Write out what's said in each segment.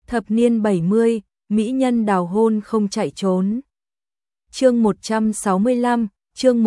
Thập niên 70, mỹ nhân đào hôn không chạy trốn. Chương 165, chương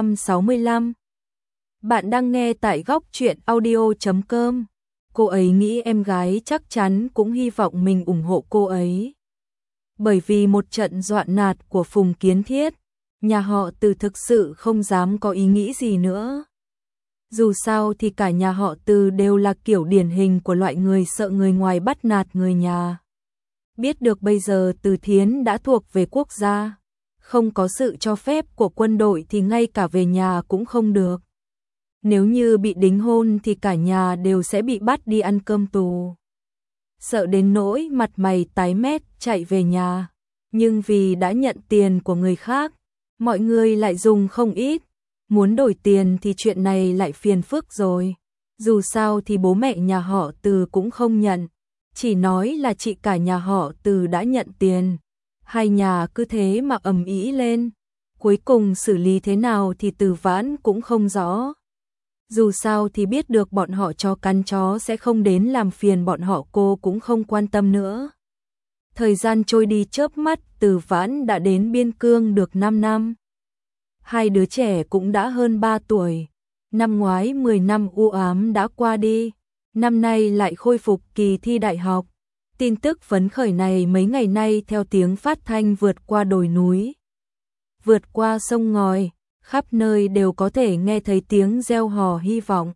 165. Bạn đang nghe tại góc truyện audio.com. Cô ấy nghĩ em gái chắc chắn cũng hy vọng mình ủng hộ cô ấy. Bởi vì một trận dọa nạt của Phùng Kiến Thiết, nhà họ Từ thực sự không dám có ý nghĩ gì nữa. Dù sao thì cả nhà họ Từ đều là kiểu điển hình của loại người sợ người ngoài bắt nạt người nhà. Biết được bây giờ Từ Thiến đã thuộc về quốc gia, không có sự cho phép của quân đội thì ngay cả về nhà cũng không được. Nếu như bị đính hôn thì cả nhà đều sẽ bị bắt đi ăn cơm tù. Sợ đến nỗi mặt mày tái mét chạy về nhà, nhưng vì đã nhận tiền của người khác, mọi người lại dùng không ít. Muốn đổi tiền thì chuyện này lại phiền phức rồi. Dù sao thì bố mẹ nhà họ Từ cũng không nhận, chỉ nói là chị cả nhà họ Từ đã nhận tiền. Hai nhà cứ thế mà ầm ĩ lên. Cuối cùng xử lý thế nào thì Từ Vãn cũng không rõ. Dù sao thì biết được bọn họ chó cắn chó sẽ không đến làm phiền bọn họ, cô cũng không quan tâm nữa. Thời gian trôi đi chớp mắt, Từ Vãn đã đến biên cương được 5 năm. Hai đứa trẻ cũng đã hơn 3 tuổi. Năm ngoái 10 năm u ám đã qua đi, năm nay lại khôi phục kỳ thi đại học. Tin tức phấn khởi này mấy ngày nay theo tiếng phát thanh vượt qua đồi núi, vượt qua sông ngòi, khắp nơi đều có thể nghe thấy tiếng reo hò hy vọng.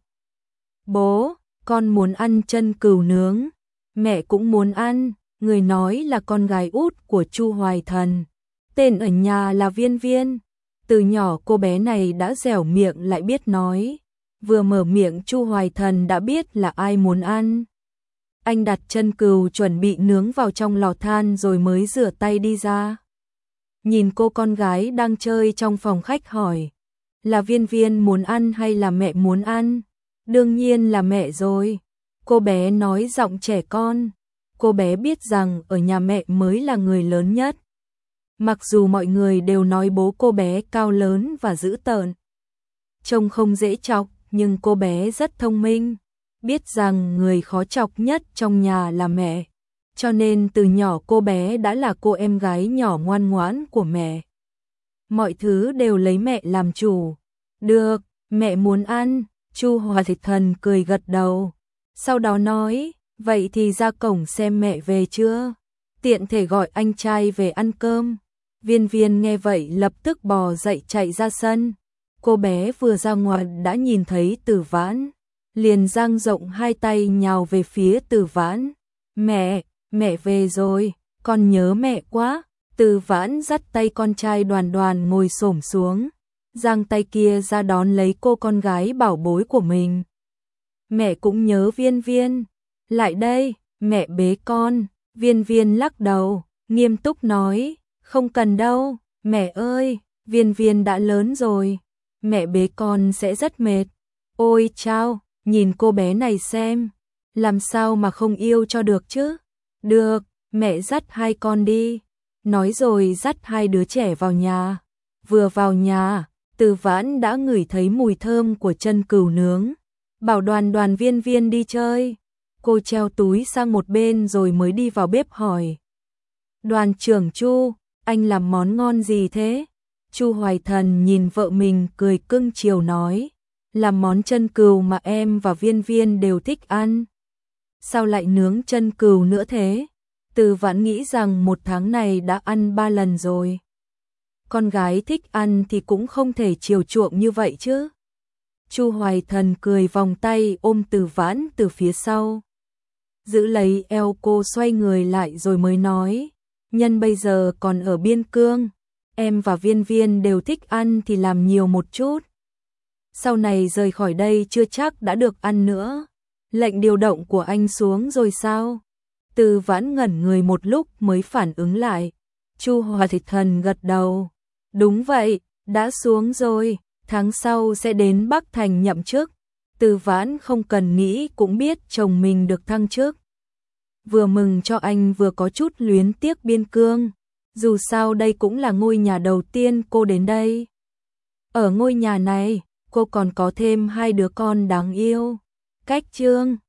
Bố, con muốn ăn chân cừu nướng. Mẹ cũng muốn ăn. Người nói là con gái út của Chu Hoài Thần, tên ở nhà là Viên Viên. Từ nhỏ cô bé này đã dẻo miệng lại biết nói. Vừa mở miệng Chu Hoài Thần đã biết là ai muốn ăn. Anh đặt chân cừu chuẩn bị nướng vào trong lò than rồi mới rửa tay đi ra. Nhìn cô con gái đang chơi trong phòng khách hỏi, là Viên Viên muốn ăn hay là mẹ muốn ăn? Đương nhiên là mẹ rồi. Cô bé nói giọng trẻ con. Cô bé biết rằng ở nhà mẹ mới là người lớn nhất. Mặc dù mọi người đều nói bố cô bé cao lớn và dữ tợn, trông không dễ chọc, nhưng cô bé rất thông minh, biết rằng người khó chọc nhất trong nhà là mẹ. Cho nên từ nhỏ cô bé đã là cô em gái nhỏ ngoan ngoãn của mẹ. Mọi thứ đều lấy mẹ làm chủ. Được, mẹ muốn ăn. Chu Hoài Thần cười gật đầu. Sau đó nói, vậy thì ra cổng xem mẹ về chưa, tiện thể gọi anh trai về ăn cơm. Viên Viên nghe vậy lập tức bò dậy chạy ra sân. Cô bé vừa ra ngoài đã nhìn thấy Từ Vãn, liền dang rộng hai tay nhào về phía Từ Vãn. Mẹ về rồi, con nhớ mẹ quá. Từ Vãn dắt tay con trai Đoàn Đoàn ngồi xổm xuống, giang tay kia ra đón lấy cô con gái bảo bối của mình. Mẹ cũng nhớ Viên Viên. Lại đây, mẹ bế con. Viên Viên lắc đầu, nghiêm túc nói, không cần đâu, mẹ ơi, Viên Viên đã lớn rồi, mẹ bế con sẽ rất mệt. Ôi chao, nhìn cô bé này xem, làm sao mà không yêu cho được chứ. Được, mẹ dắt hai con đi. Nói rồi dắt hai đứa trẻ vào nhà. Vừa vào nhà, Từ Vãn đã ngửi thấy mùi thơm của chân cừu nướng. Bảo Đoàn Đoàn Viên Viên đi chơi. Cô treo túi sang một bên rồi mới đi vào bếp hỏi, Đoàn trưởng Chu, anh làm món ngon gì thế? Chu Hoài Thần nhìn vợ mình cười cưng chiều nói, làm món chân cừu mà em và Viên Viên đều thích ăn. Sao lại nướng chân cừu nữa thế? Từ Vãn nghĩ rằng một tháng này đã ăn 3 lần rồi. Con gái thích ăn thì cũng không thể chiều chuộng như vậy chứ. Chu Hoài Thần cười vòng tay ôm Từ Vãn từ phía sau, giữ lấy eo cô xoay người lại rồi mới nói, nhân bây giờ còn ở biên cương, em và Viên Viên đều thích ăn thì làm nhiều một chút. Sau này rời khỏi đây chưa chắc đã được ăn nữa. Lệnh điều động của anh xuống rồi sao? Từ Vãn ngẩn người một lúc mới phản ứng lại. Chu Hoài Thần gật đầu. Đúng vậy, đã xuống rồi, tháng sau sẽ đến Bắc Thành nhậm chức. Từ Vãn không cần nghĩ cũng biết chồng mình được thăng chức. Vừa mừng cho anh vừa có chút luyến tiếc biên cương. Dù sao đây cũng là ngôi nhà đầu tiên cô đến đây. Ở ngôi nhà này, cô còn có thêm hai đứa con đáng yêu. Cách Trương,